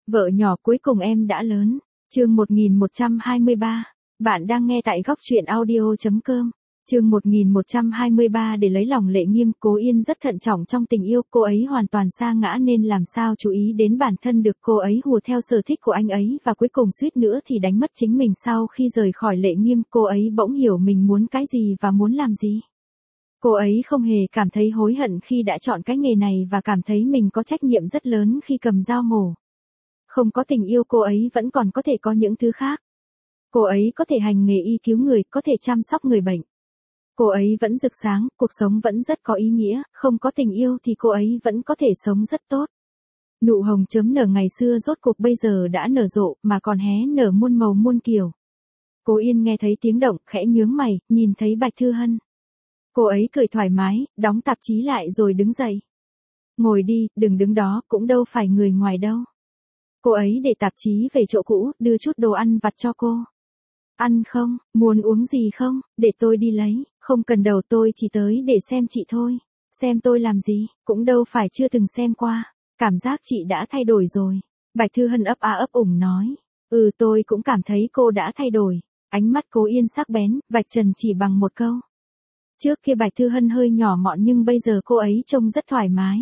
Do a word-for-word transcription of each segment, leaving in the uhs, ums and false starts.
Vợ nhỏ cuối cùng em đã lớn. Chương một nghìn một trăm hai mươi ba. Bạn đang nghe tại góc truyện audio chấm com. Chương một nghìn một trăm hai mươi ba. Để lấy lòng Lệ Nghiêm, Cố Yên rất thận trọng trong tình yêu, cô ấy hoàn toàn sa ngã nên làm sao chú ý đến bản thân được, cô ấy hùa theo sở thích của anh ấy và cuối cùng suýt nữa thì đánh mất chính mình. Sau khi rời khỏi Lệ Nghiêm, cô ấy bỗng hiểu mình muốn cái gì và muốn làm gì. Cô ấy không hề cảm thấy hối hận khi đã chọn cái nghề này và cảm thấy mình có trách nhiệm rất lớn khi cầm dao mổ. Không có tình yêu cô ấy vẫn còn có thể có những thứ khác. Cô ấy có thể hành nghề y cứu người, có thể chăm sóc người bệnh. Cô ấy vẫn rực sáng, cuộc sống vẫn rất có ý nghĩa, không có tình yêu thì cô ấy vẫn có thể sống rất tốt. Nụ hồng chớm nở ngày xưa rốt cuộc bây giờ đã nở rộ, mà còn hé nở muôn màu muôn kiểu. Cố Yên nghe thấy tiếng động, khẽ nhướng mày, nhìn thấy Bạch Thư Hân. Cô ấy cười thoải mái, đóng tạp chí lại rồi đứng dậy. Ngồi đi, đừng đứng đó, cũng đâu phải người ngoài đâu. Cô ấy để tạp chí về chỗ cũ, đưa chút đồ ăn vặt cho cô. Ăn không, muốn uống gì không, để tôi đi lấy, không cần đâu, tôi chỉ tới để xem chị thôi. Xem tôi làm gì, cũng đâu phải chưa từng xem qua, cảm giác chị đã thay đổi rồi. Bạch Thư Hân ấp a ấp ủng nói. Ừ, tôi cũng cảm thấy cô đã thay đổi. Ánh mắt Cố Yên sắc bén, vạch trần chỉ bằng một câu. Trước kia Bạch Thư Hân hơi nhỏ mọn nhưng bây giờ cô ấy trông rất thoải mái.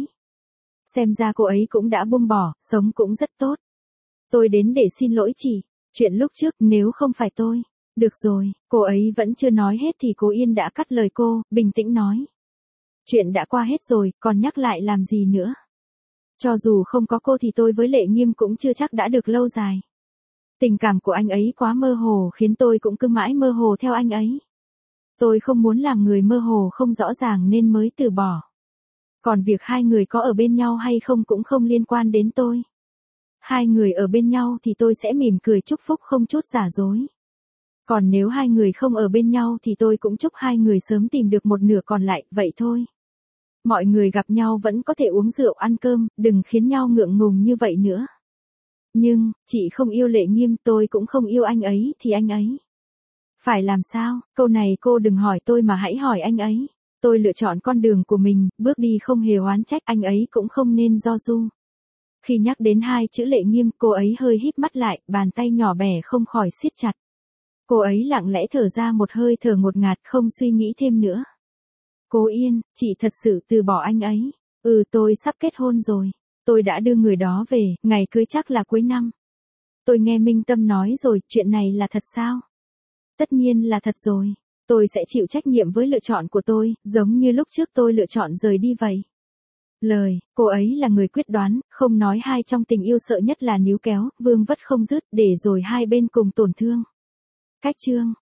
Xem ra cô ấy cũng đã buông bỏ, sống cũng rất tốt. Tôi đến để xin lỗi chị, chuyện lúc trước nếu không phải tôi. Được rồi, cô ấy vẫn chưa nói hết thì Cố Yên đã cắt lời cô, bình tĩnh nói. Chuyện đã qua hết rồi, còn nhắc lại làm gì nữa. Cho dù không có cô thì tôi với Lệ Nghiêm cũng chưa chắc đã được lâu dài. Tình cảm của anh ấy quá mơ hồ khiến tôi cũng cứ mãi mơ hồ theo anh ấy. Tôi không muốn làm người mơ hồ không rõ ràng nên mới từ bỏ. Còn việc hai người có ở bên nhau hay không cũng không liên quan đến tôi. Hai người ở bên nhau thì tôi sẽ mỉm cười chúc phúc không chút giả dối. Còn nếu hai người không ở bên nhau thì tôi cũng chúc hai người sớm tìm được một nửa còn lại, vậy thôi. Mọi người gặp nhau vẫn có thể uống rượu ăn cơm, đừng khiến nhau ngượng ngùng như vậy nữa. Nhưng, chị không yêu Lệ Nghiêm, tôi cũng không yêu anh ấy thì anh ấy. Phải làm sao, câu này cô đừng hỏi tôi mà hãy hỏi anh ấy. Tôi lựa chọn con đường của mình, bước đi không hề oán trách, anh ấy cũng không nên do du. Khi nhắc đến hai chữ Lệ Nghiêm, cô ấy hơi híp mắt lại, bàn tay nhỏ bé không khỏi siết chặt. Cô ấy lặng lẽ thở ra một hơi thở ngột ngạt, không suy nghĩ thêm nữa. Cố Yên, chị thật sự từ bỏ anh ấy. Ừ, tôi sắp kết hôn rồi. Tôi đã đưa người đó về, ngày cưới chắc là cuối năm. Tôi nghe Minh Tâm nói rồi, chuyện này là thật sao? Tất nhiên là thật rồi. Tôi sẽ chịu trách nhiệm với lựa chọn của tôi, giống như lúc trước tôi lựa chọn rời đi vậy. Lời, cô ấy là người quyết đoán, không nói hai trong tình yêu sợ nhất là níu kéo, vương vất không dứt, để rồi hai bên cùng tổn thương. Cách chương.